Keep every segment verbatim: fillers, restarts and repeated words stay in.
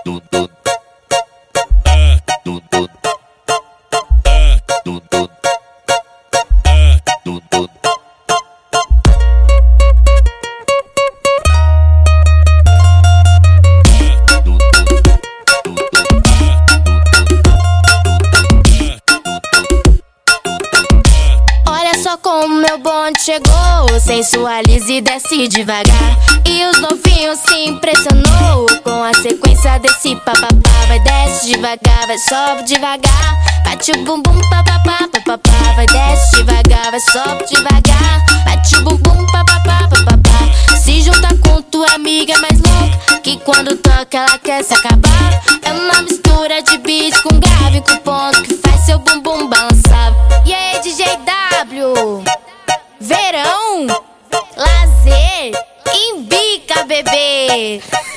Como meu bonde chegou, sensualiza e desce devagar. E os novinhos se impressionou com a sequência desse papapá. Vai desce devagar, vai sobe devagar. Bate o bumbum papapá, papapá. Vai desce devagar, vai sobe devagar. Bate o bumbum papapá, papapá. Se junta com tua amiga mais louca, que quando toca ela quer se acabar. É uma mistura de beat com grave, com ponto que faz seu bumbum balançar. E aí, D J W? Verão, lazer, embica, bebê.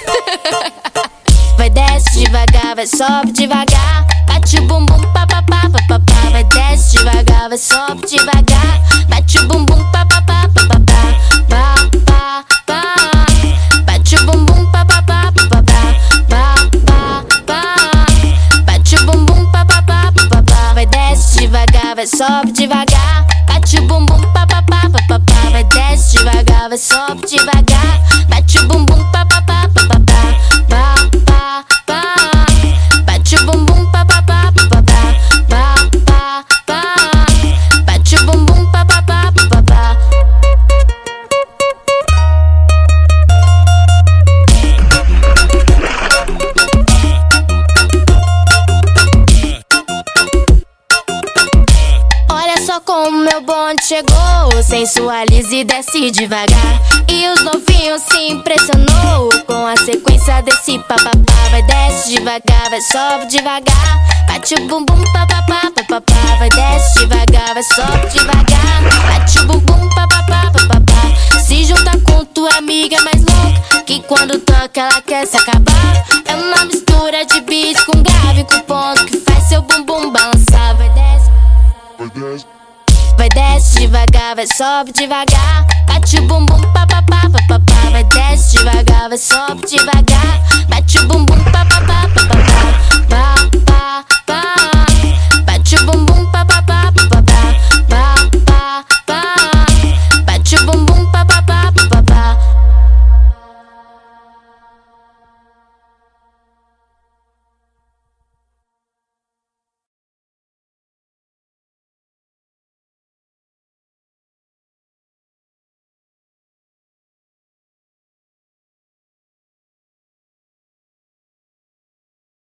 Vai desce devagar, vai sobe devagar. Bate o bumbum papapá, papapá. Vai desce devagar, vai sobe devagar. Bate o bumbum papapá, papapá. Pá, pá, pá. Bate o bumbum papapá, papapá. Pá, pá, pá. Bate o bumbum papapá, papapá. Vai desce devagar, vai sobe devagar. Bate o bumbum papapá, papapá. Vai desce devagar, vai sobe devagar. Bate o bumbum papapá, papapá. Pá, pá, pá. Bate o bumbum papapá, papapá. Pá, pá, pá. Bate o bumbum papapá, papapá. Olha só como meu bonde chegou, sensualiza e desce devagar. E os novinhos se impressionou com a sequência desse papapá. Vai desce devagar, vai sobe devagar. Bate o bumbum papapá, papapá. Vai desce devagar, vai sobe devagar. Bate o bumbum papapá, papapá. Se junta com tua amiga mais louca, que quando toca ela quer se acabar. É uma mistura de beat com grave, com ponto que faz seu bumbum balançar. Vai desce, vai desce. Vai desce devagar, vai sobe devagar. Bate o bumbum papapá, papapá. Vai desce devagar, vai sobe devagar. Bate o bumbum papapá, papapá.